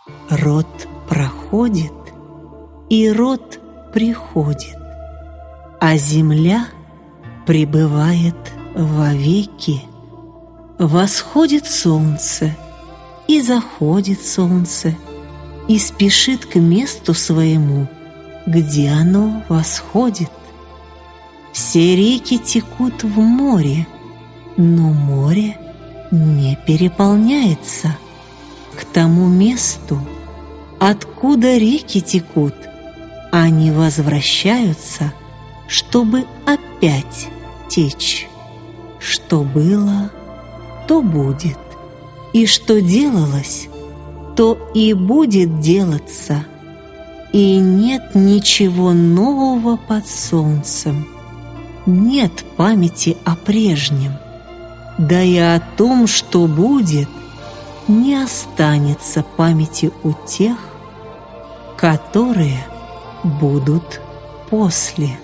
Род проходит, и род приходит, а земля пребывает вовеки. Восходит солнце, и заходит солнце, и спешит к месту своему, где оно восходит. Все реки текут в море, но море не переполняется. К тому месту, откуда реки текут, они возвращаются, чтобы опять течь. Что было, то будет, и что делалось, то и будет делаться, и нет ничего нового под солнцем. Нет памяти о прежнем, да и о том, что будет, не останется памяти у тех, которые будут после.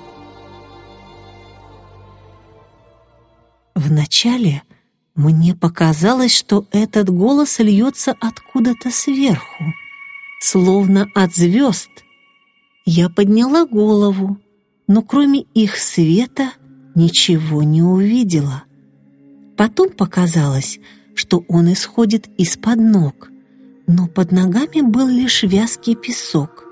Вначале мне показалось, что этот голос льется откуда-то сверху, словно от звезд. Я подняла голову, но кроме их света ничего не увидела. Потом показалось, что он исходит из-под ног, но под ногами был лишь вязкий песок.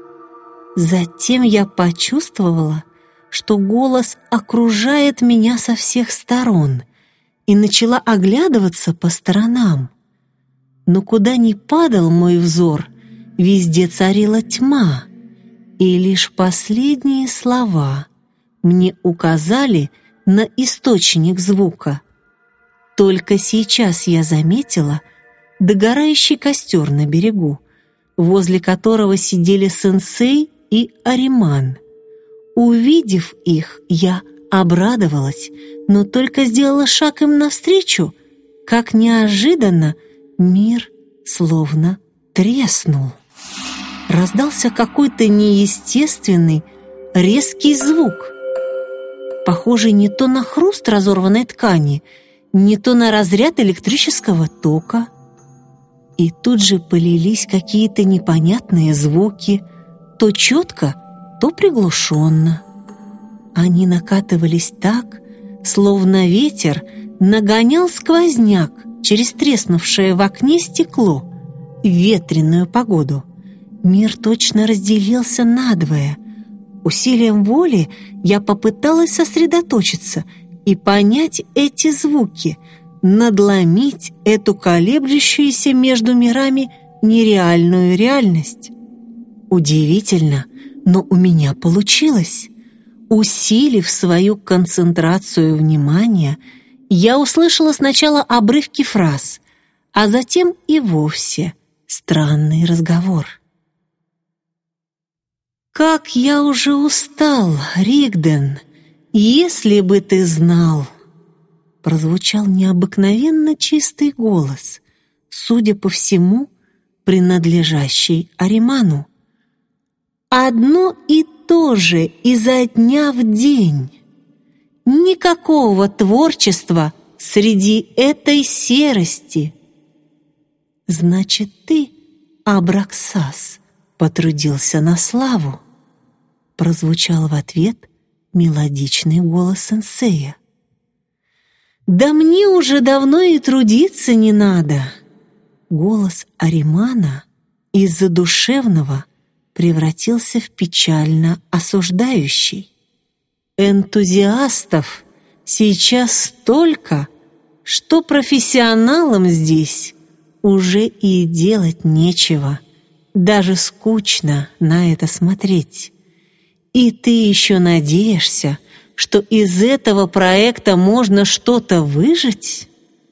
Затем я почувствовала, что голос окружает меня со всех сторон, и начала оглядываться по сторонам. Но куда ни падал мой взор, везде царила тьма, и лишь последние слова мне указали на источник звука. Только сейчас я заметила догорающий костер на берегу, возле которого сидели сенсей и Ариман. Увидев их, я обрадовалась, но только сделала шаг им навстречу, как неожиданно мир словно треснул. Раздался какой-то неестественный, резкий звук, похожий не то на хруст разорванной ткани, не то на разряд электрического тока. И тут же полились какие-то непонятные звуки, то четко, то приглушенно. Они накатывались так, словно ветер нагонял сквозняк через треснувшее в окне стекло в ветреную погоду. Мир точно разделился надвое. Усилием воли я попыталась сосредоточиться и понять эти звуки, надломить эту колеблющуюся между мирами нереальную реальность. Удивительно, но у меня получилось. Усилив свою концентрацию внимания, я услышала сначала обрывки фраз, а затем и вовсе странный разговор. «Как я уже устал, Ригден, если бы ты знал!» Прозвучал необыкновенно чистый голос, судя по всему, принадлежащий Ариману. «Одно и то же изо дня в день. Никакого творчества среди этой серости. Значит, ты, Абраксас, потрудился на славу», прозвучал в ответ мелодичный голос сенсея. «Да мне уже давно и трудиться не надо». Голос Аримана из задушевного превратился в печально осуждающий. «Энтузиастов сейчас столько, что профессионалам здесь уже и делать нечего, даже скучно на это смотреть. И ты еще надеешься, что из этого проекта можно что-то выжать?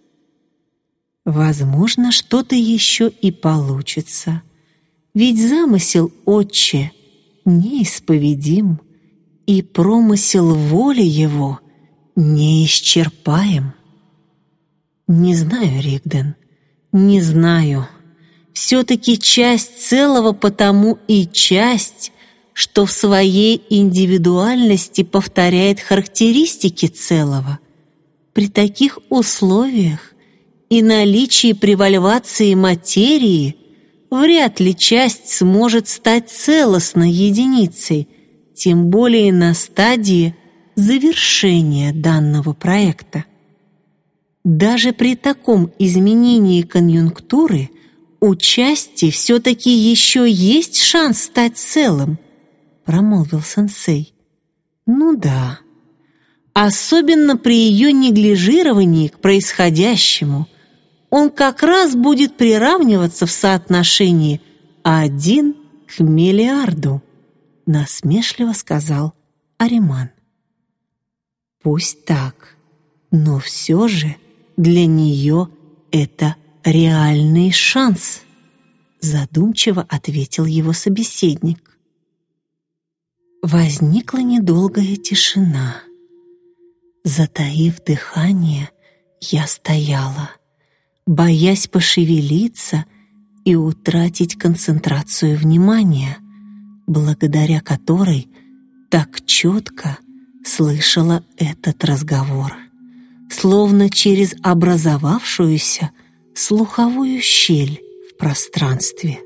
Возможно, что-то еще и получится. Ведь замысел Отче неисповедим, и промысел воли его неисчерпаем. Не знаю, Ригден, не знаю. Все-таки часть целого потому и часть, что в своей индивидуальности повторяет характеристики целого. При таких условиях и наличии превальвации материи вряд ли часть сможет стать целостной единицей, тем более на стадии завершения данного проекта. Даже при таком изменении конъюнктуры у части все-таки еще есть шанс стать целым, промолвил сенсей. Ну да, особенно при ее неглижировании к происходящему. Он как раз будет приравниваться в соотношении 1 к миллиарду, насмешливо сказал Ариман. Пусть так, но все же для нее это реальный шанс, задумчиво ответил его собеседник. Возникла недолгая тишина. Затаив дыхание, я стояла, боясь пошевелиться и утратить концентрацию внимания, благодаря которой так четко слышала этот разговор, словно через образовавшуюся слуховую щель в пространстве.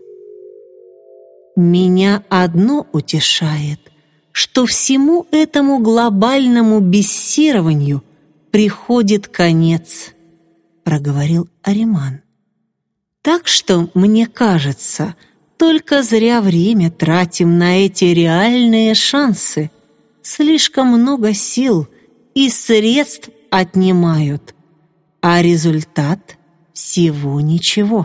Меня одно утешает, что всему этому глобальному бессированию приходит конец, проговорил Ариман. Так что, мне кажется, только зря время тратим на эти реальные шансы. Слишком много сил и средств отнимают, а результат всего ничего.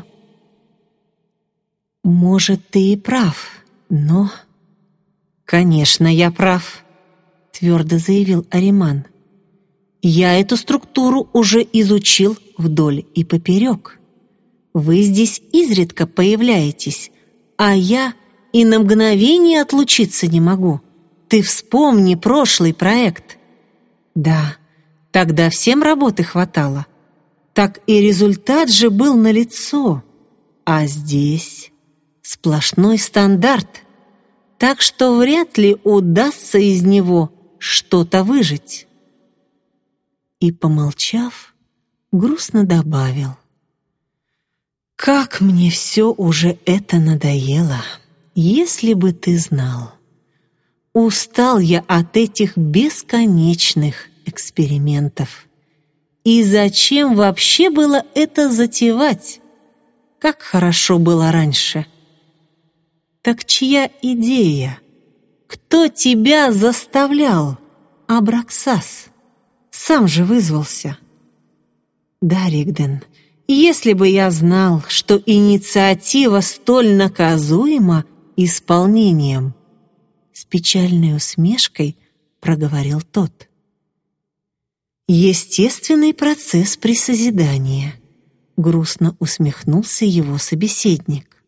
Может, ты и прав, но... Конечно, я прав, твердо заявил Ариман. Я эту структуру уже изучил вдоль и поперек. Вы здесь изредка появляетесь, а я и на мгновение отлучиться не могу. Ты вспомни прошлый проект. Да, тогда всем работы хватало. Так и результат же был налицо. А здесь сплошной стандарт. Так что вряд ли удастся из него что-то выжить. И, помолчав, грустно добавил: «Как мне все уже это надоело, если бы ты знал. Устал я от этих бесконечных экспериментов. И зачем вообще было это затевать? Как хорошо было раньше. Так чья идея? Кто тебя заставлял, Абраксас? Сам же вызвался». «Да, Ригден, если бы я знал, что инициатива столь наказуема исполнением», с печальной усмешкой проговорил тот. «Естественный процесс при созидании», грустно усмехнулся его собеседник.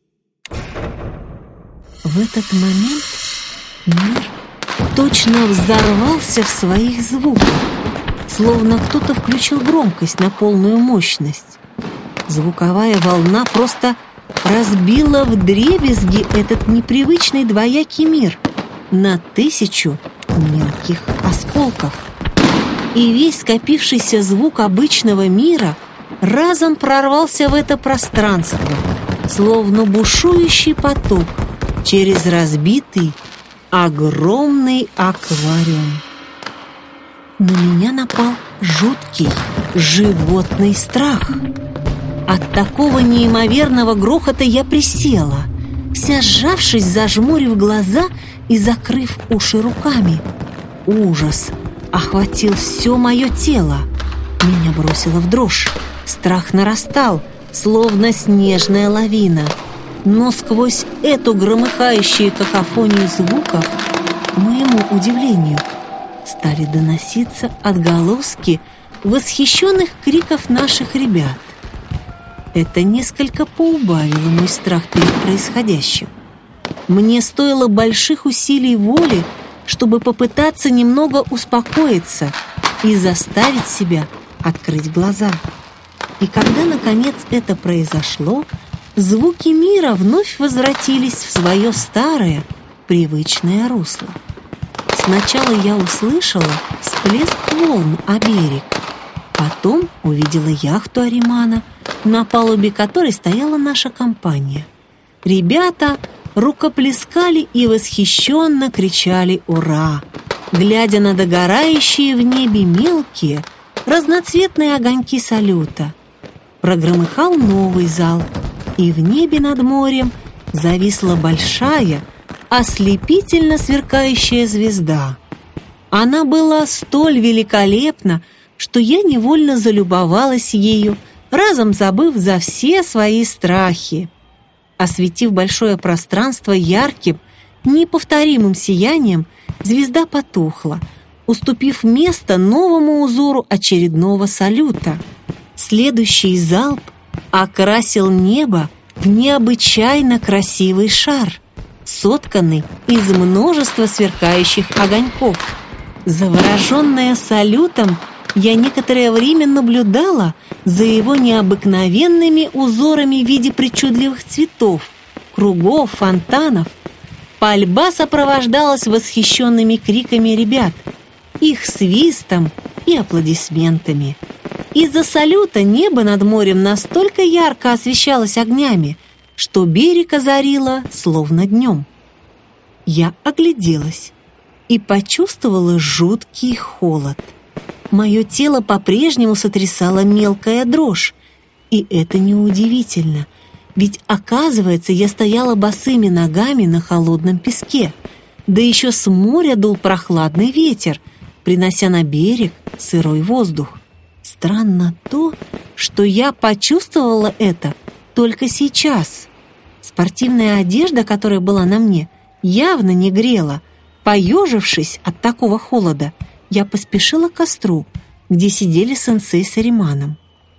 В этот момент мир точно взорвался в своих звуках, словно кто-то включил громкость на полную мощность. Звуковая волна просто разбила вдребезги этот непривычный двоякий мир на 1000 мелких осколков. И весь скопившийся звук обычного мира разом прорвался в это пространство, словно бушующий поток через разбитый огромный аквариум. На меня напал жуткий животный страх. От такого неимоверного грохота я присела, вся сжавшись, зажмурив глаза и закрыв уши руками. Ужас охватил все мое тело. Меня бросило в дрожь. Страх нарастал, словно снежная лавина. Но сквозь эту громыхающую какофонию звуков, к моему удивлению, стали доноситься отголоски восхищенных криков наших ребят. Это несколько поубавило мой страх перед происходящим. Мне стоило больших усилий воли, чтобы попытаться немного успокоиться и заставить себя открыть глаза. И когда, наконец, это произошло, звуки мира вновь возвратились в свое старое, привычное русло. Сначала я услышала всплеск волн о берег, потом увидела яхту Аримана, на палубе которой стояла наша компания. Ребята рукоплескали и восхищенно кричали «Ура!», глядя на догорающие в небе мелкие, разноцветные огоньки салюта. Прогромыхал новый залп, и в небе над морем зависла большая, ослепительно сверкающая звезда. Она была столь великолепна, что я невольно залюбовалась ею, разом забыв за все свои страхи. Осветив большое пространство ярким, неповторимым сиянием, звезда потухла, уступив место новому узору очередного салюта. Следующий залп окрасил небо в необычайно красивый шар, сотканный из множества сверкающих огоньков. Завороженная салютом, я некоторое время наблюдала за его необыкновенными узорами в виде причудливых цветов, кругов, фонтанов. Пальба сопровождалась восхищенными криками ребят, их свистом и аплодисментами. Из-за салюта небо над морем настолько ярко освещалось огнями, что берег озарило словно днем. Я огляделась и почувствовала жуткий холод. Мое тело по-прежнему сотрясала мелкая дрожь, и это неудивительно, ведь, оказывается, я стояла босыми ногами на холодном песке, да еще с моря дул прохладный ветер, принося на берег сырой воздух. Странно то, что я почувствовала это только сейчас. Спортивная одежда, которая была на мне, явно не грела. Поежившись от такого холода, я поспешила к костру, где сидели сенсей с Ариманом.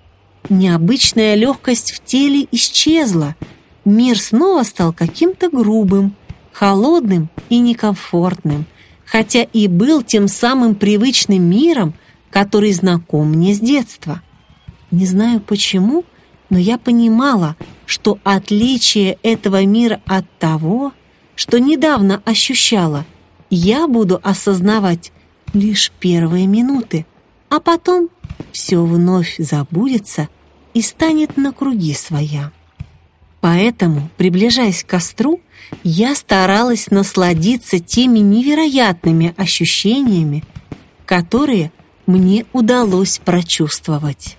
Необычная легкость в теле исчезла. Мир снова стал каким-то грубым, холодным и некомфортным, хотя и был тем самым привычным миром, который знаком мне с детства. Не знаю почему, но я понимала, что отличие этого мира от того, что недавно ощущала, я буду осознавать лишь первые минуты, а потом все вновь забудется и станет на круги своя. Поэтому, приближаясь к костру, я старалась насладиться теми невероятными ощущениями, которые мне удалось прочувствовать.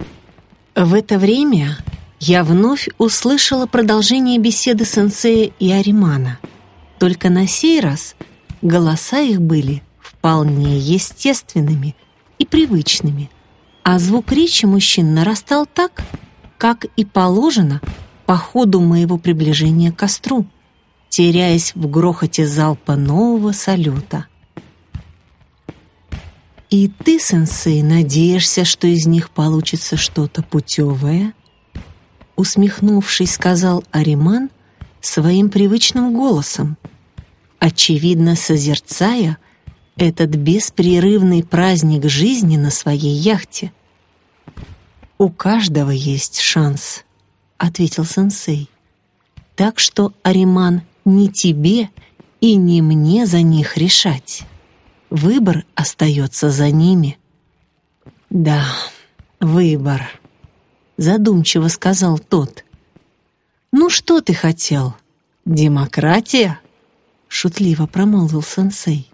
В это время я вновь услышала продолжение беседы сенсея и Аримана. Только на сей раз голоса их были вполне естественными и привычными, а звук речи мужчин нарастал так, как и положено по ходу моего приближения к костру, теряясь в грохоте залпа нового салюта. «И ты, сенсей, надеешься, что из них получится что-то путевое?» Усмехнувшись, сказал Ариман своим привычным голосом, очевидно созерцая этот беспрерывный праздник жизни на своей яхте. «У каждого есть шанс», — ответил сенсей. «Так что, Ариман, не тебе и не мне за них решать. Выбор остается за ними». «Да, выбор», — задумчиво сказал тот. «Ну что ты хотел? Демократия?» — шутливо промолвил сенсей.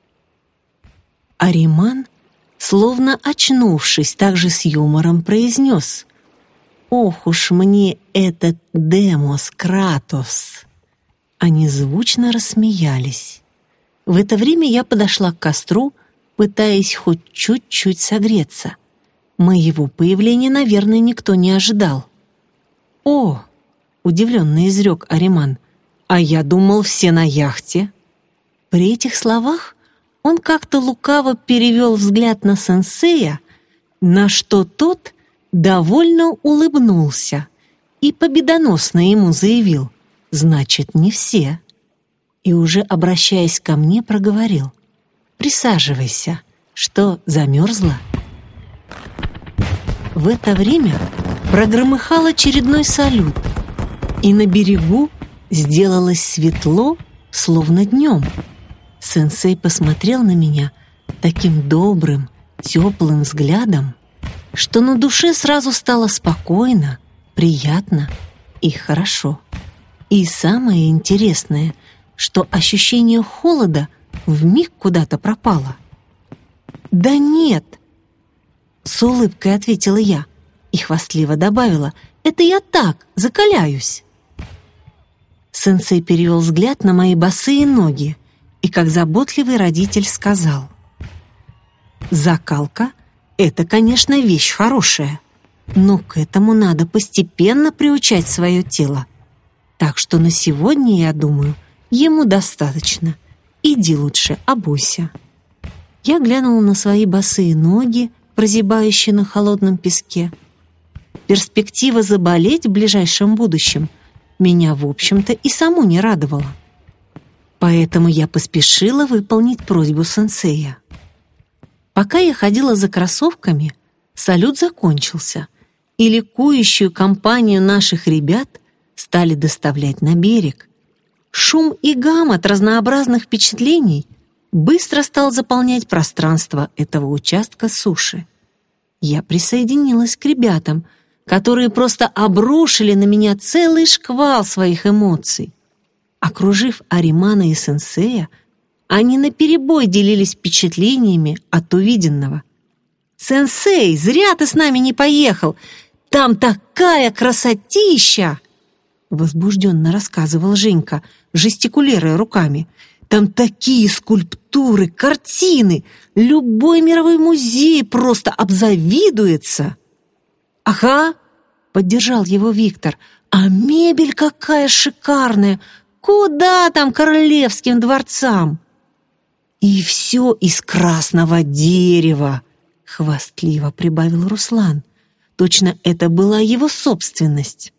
Ариман, словно очнувшись, также с юмором произнес: «Ох уж мне этот Демос Кратос!» Они звучно рассмеялись. В это время я подошла к костру, пытаясь хоть чуть-чуть согреться. Моего появления, наверное, никто не ожидал. «О!» — удивленно изрек Ариман. «А я думал, все на яхте». При этих словах он как-то лукаво перевел взгляд на сенсея, на что тот довольно улыбнулся и победоносно ему заявил: «Значит, не все». И уже обращаясь ко мне, проговорил: «Присаживайся. Что, замерзла?» В это время прогромыхал очередной салют, и на берегу сделалось светло, словно днем. Сенсей посмотрел на меня таким добрым, теплым взглядом, что на душе сразу стало спокойно, приятно и хорошо. И самое интересное, что ощущение холода вмиг куда-то пропало. «Да нет!» — с улыбкой ответила я и хвастливо добавила: «это я так, закаляюсь». Сенсей перевел взгляд на мои босые ноги и, как заботливый родитель, сказал: «Закалка — это, конечно, вещь хорошая, но к этому надо постепенно приучать свое тело. Так что на сегодня, я думаю, ему достаточно. Иди лучше, обуйся». Я глянула на свои босые ноги, прозябающие на холодном песке. Перспектива заболеть в ближайшем будущем меня, в общем-то, и саму не радовала. Поэтому я поспешила выполнить просьбу сенсея. Пока я ходила за кроссовками, салют закончился, и ликующую компанию наших ребят стали доставлять на берег. Шум и гам от разнообразных впечатлений быстро стал заполнять пространство этого участка суши. Я присоединилась к ребятам, которые просто обрушили на меня целый шквал своих эмоций. Окружив Аримана и сенсея, они наперебой делились впечатлениями от увиденного. «Сенсей, зря ты с нами не поехал! Там такая красотища!» Возбужденно рассказывал Женька, жестикулируя руками. «Там такие скульптуры, картины! Любой мировой музей просто обзавидуется!» «Ага!» — поддержал его Виктор. «А мебель какая шикарная! Куда там королевским дворцам?» «И все из красного дерева!» — хвастливо прибавил Руслан. Точно это была его собственность.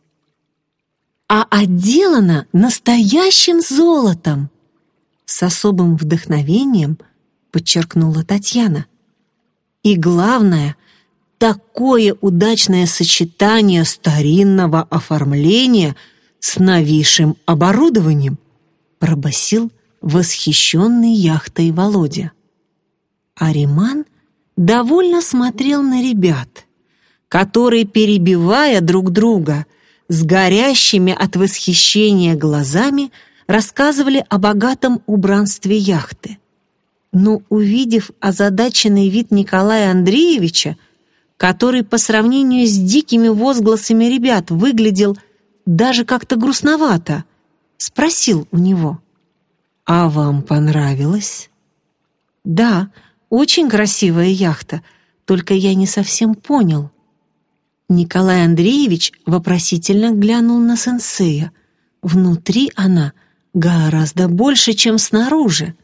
«А отделано настоящим золотом!» С особым вдохновением подчеркнула Татьяна. «И главное, такое удачное сочетание старинного оформления с новейшим оборудованием!» пробасил восхищенный яхтой Володя. Ариман довольно смотрел на ребят, которые, перебивая друг друга, с горящими от восхищения глазами рассказывали о богатом убранстве яхты. Но, увидев озадаченный вид Николая Андреевича, который по сравнению с дикими возгласами ребят выглядел даже как-то грустновато, спросил у него: «А вам понравилось?» «Да, очень красивая яхта, только я не совсем понял». Николай Андреевич вопросительно глянул на сенсея. Внутри она гораздо больше, чем снаружи.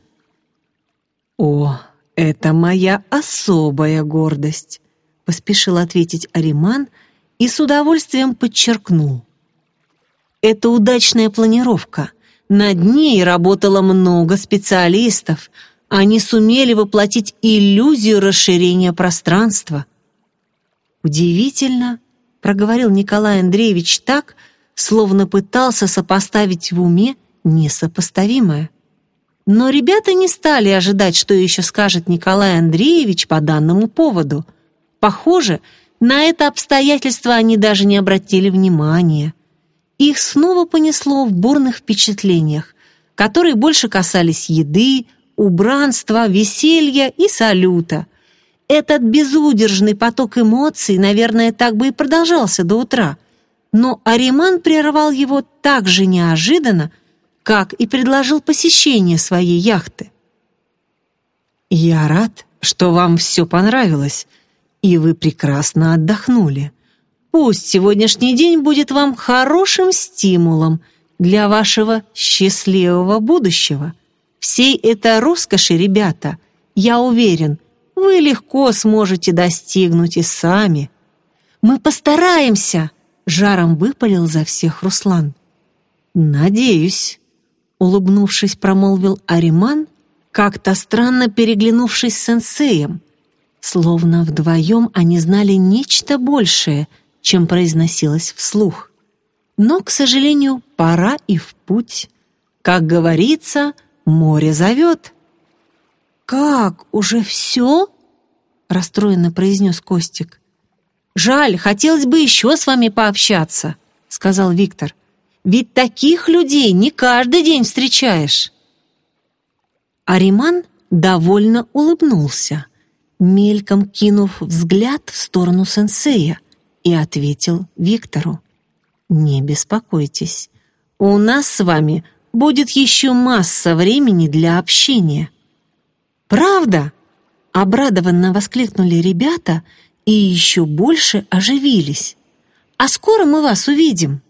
«О, это моя особая гордость», — поспешил ответить Ариман и с удовольствием подчеркнул. «Это удачная планировка. Над ней работало много специалистов. Они сумели воплотить иллюзию расширения пространства». «Удивительно», — проговорил Николай Андреевич так, словно пытался сопоставить в уме несопоставимое. Но ребята не стали ожидать, что еще скажет Николай Андреевич по данному поводу. Похоже, на это обстоятельство они даже не обратили внимания. Их снова понесло в бурных впечатлениях, которые больше касались еды, убранства, веселья и салюта. Этот безудержный поток эмоций, наверное, так бы и продолжался до утра. Но Ариман прервал его так же неожиданно, как и предложил посещение своей яхты. «Я рад, что вам все понравилось, и вы прекрасно отдохнули. Пусть сегодняшний день будет вам хорошим стимулом для вашего счастливого будущего. Всей этой роскоши, ребята, я уверен, вы легко сможете достигнуть и сами». «Мы постараемся!» — жаром выпалил за всех Руслан. «Надеюсь», — улыбнувшись, промолвил Ариман, как-то странно переглянувшись с сенсеем, словно вдвоем они знали нечто большее, чем произносилось вслух. Но, к сожалению, пора и в путь. Как говорится, море зовет. «Как, уже все?» — расстроенно произнес Костик. «Жаль, хотелось бы еще с вами пообщаться», — сказал Виктор. Ведь таких людей не каждый день встречаешь». Ариман довольно улыбнулся, мельком кинув взгляд в сторону сенсея, и ответил Виктору: «Не беспокойтесь, у нас с вами будет еще масса времени для общения». «Правда?» — обрадованно воскликнули ребята и еще больше оживились. «А скоро мы вас увидим».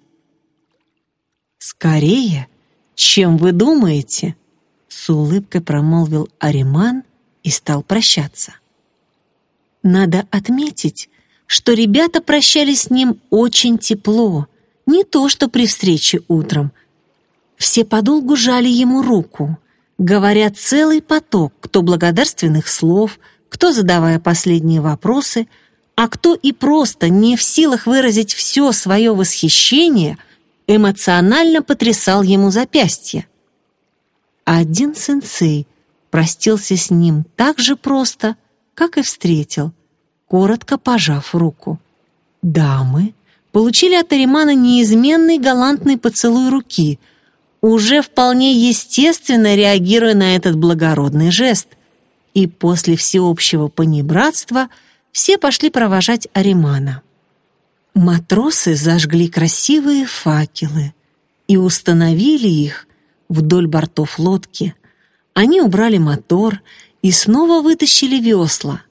«Скорее, чем вы думаете», — с улыбкой промолвил Ариман и стал прощаться. Надо отметить, что ребята прощались с ним очень тепло, не то что при встрече утром. Все подолгу жали ему руку, говоря целый поток, кто благодарственных слов, кто задавая последние вопросы, а кто и просто не в силах выразить все свое восхищение, эмоционально потрясал ему запястье. Один сенсей простился с ним так же просто, как и встретил, коротко пожав руку. Дамы получили от Аримана неизменный галантный поцелуй руки, уже вполне естественно реагируя на этот благородный жест, и после всеобщего понебратства все пошли провожать Аримана. Матросы зажгли красивые факелы и установили их вдоль бортов лодки. Они убрали мотор и снова вытащили весла.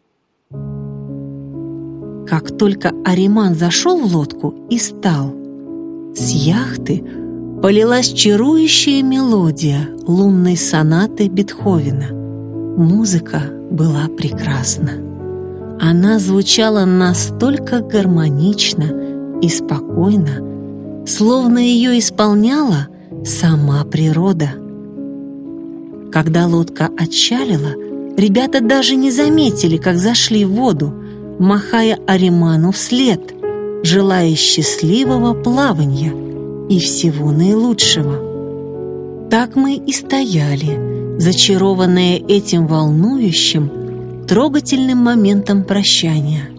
Как только Ариман зашел в лодку и стал, с яхты полилась чарующая мелодия лунной сонаты Бетховена. Музыка была прекрасна. Она звучала настолько гармонично и спокойно, словно ее исполняла сама природа. Когда лодка отчалила, ребята даже не заметили, как зашли в воду, махая Ариману вслед, желая счастливого плавания и всего наилучшего. Так мы и стояли, зачарованные этим волнующим, трогательным моментом прощания.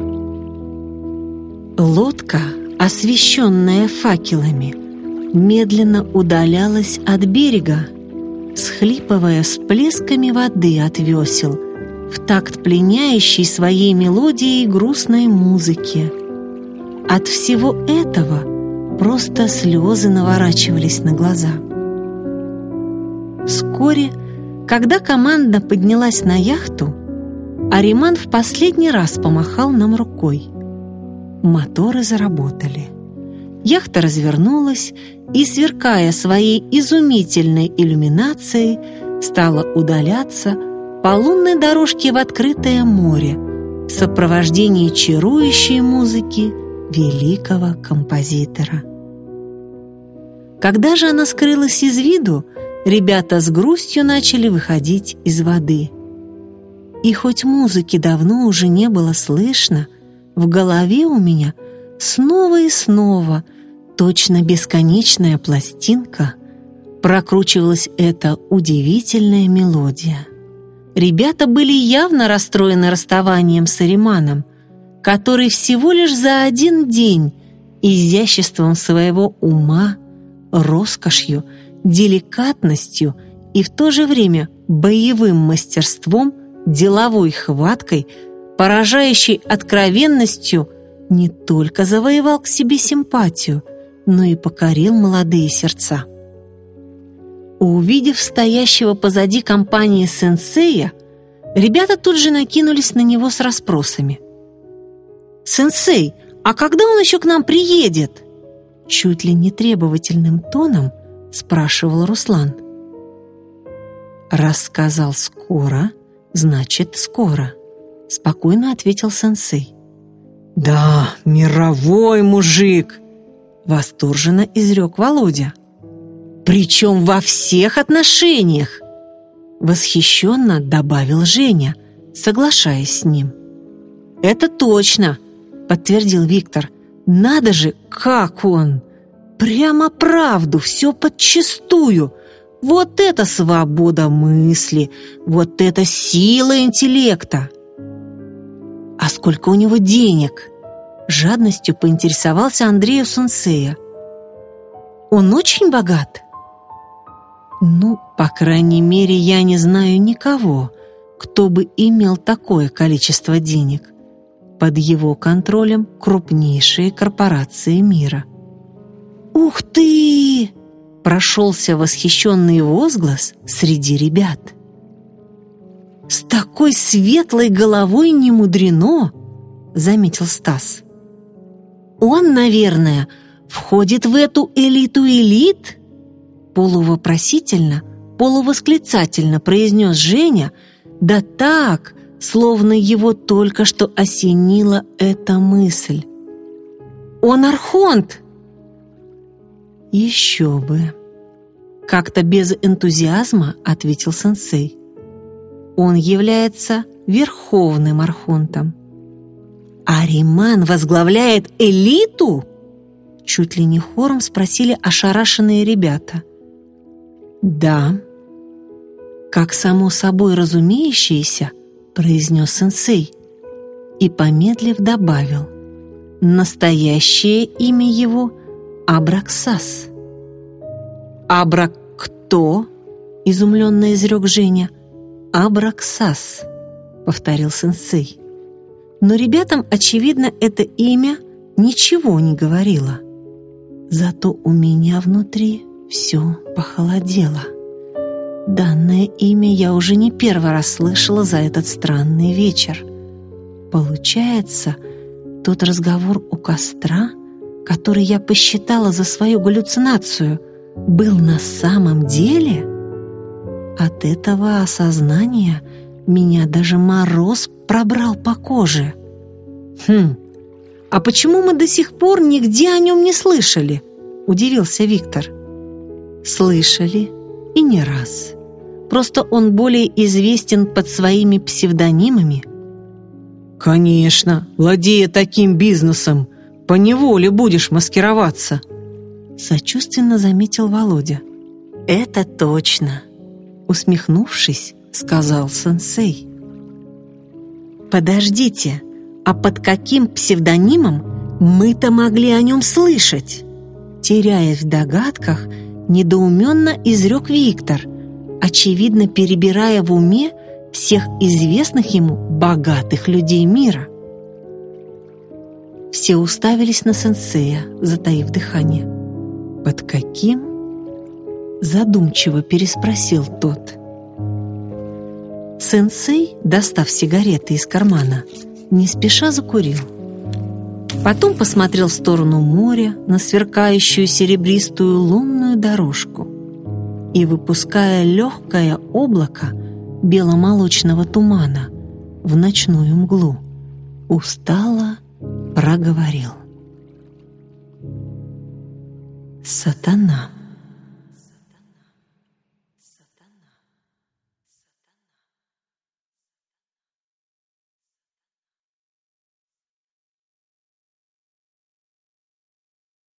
Лодка, освещенная факелами, медленно удалялась от берега, схлипывая всплесками воды от весел, в такт пленяющей своей мелодией грустной музыки. От всего этого просто слезы наворачивались на глаза. Вскоре, когда команда поднялась на яхту, Ариман в последний раз помахал нам рукой. Моторы заработали. Яхта развернулась и, сверкая своей изумительной иллюминацией, стала удаляться по лунной дорожке в открытое море в сопровождении чарующей музыки великого композитора. Когда же она скрылась из виду, ребята с грустью начали выходить из воды. И хоть музыки давно уже не было слышно, в голове у меня снова и снова, точно бесконечная пластинка, прокручивалась эта удивительная мелодия. Ребята были явно расстроены расставанием с Ариманом, который всего лишь за один день изяществом своего ума, роскошью, деликатностью и в то же время боевым мастерством, деловой хваткой, поражающей откровенностью не только завоевал к себе симпатию, но и покорил молодые сердца. Увидев стоящего позади компании сенсея, ребята тут же накинулись на него с расспросами. «Сенсей, а когда он еще к нам приедет?» Чуть ли не требовательным тоном спрашивал Руслан. «Раз сказал скоро, значит скоро», — спокойно ответил сенсей. «Да, мировой мужик!» — восторженно изрек Володя. «Причем во всех отношениях!» — восхищенно добавил Женя, соглашаясь с ним. «Это точно!» — подтвердил Виктор. «Надо же, как он! Прямо правду, все подчистую! Вот это свобода мысли! Вот это сила интеллекта!» «А сколько у него денег?» — жадностью поинтересовался Андрей у сенсея. Он очень богат? Ну, по крайней мере, я не знаю никого, кто бы имел такое количество денег. Под его контролем крупнейшие корпорации мира. «Ух ты!» – прошелся восхищенный возглас среди ребят. «С такой светлой головой не мудрено!» – заметил Стас. «Он, наверное, входит в эту элиту элит?» Полувопросительно, полувосклицательно произнес Женя, да так, словно его только что осенила эта мысль. «Он архонт!» «Еще бы!» Как-то без энтузиазма ответил сенсей. «Он является верховным архонтом». «Ариман возглавляет элиту?» Чуть ли не хором спросили ошарашенные ребята. «Да». «Как само собой разумеющееся», произнес сенсей и, помедлив, добавил: «Настоящее имя его — Абраксас». «Абрак кто?» — изумленно изрек Женя. «Абраксас», — повторил сенсей. Но ребятам, очевидно, это имя ничего не говорило. Зато у меня внутри все похолодело. Данное имя я уже не первый раз слышала за этот странный вечер. Получается, тот разговор у костра, который я посчитала за свою галлюцинацию, был на самом деле? От этого осознания меня даже мороз пробрал по коже. «А почему мы до сих пор нигде о нем не слышали?» – удивился Виктор. «Слышали, и не раз. Просто он более известен под своими псевдонимами». «Конечно, владея таким бизнесом, поневоле будешь маскироваться», – сочувственно заметил Володя. «Это точно», – усмехнувшись, сказал сенсей. «Подождите, а под каким псевдонимом мы-то могли о нем слышать?» Теряясь в догадках, недоуменно изрек Виктор, очевидно перебирая в уме всех известных ему богатых людей мира. Все уставились на сенсея, затаив дыхание. «Под каким?» – задумчиво переспросил тот. Сенсей, достав сигареты из кармана, не спеша закурил. Потом посмотрел в сторону моря на сверкающую серебристую лунную дорожку и, выпуская легкое облако беломолочного тумана в ночную мглу, устало проговорил: «Сатана».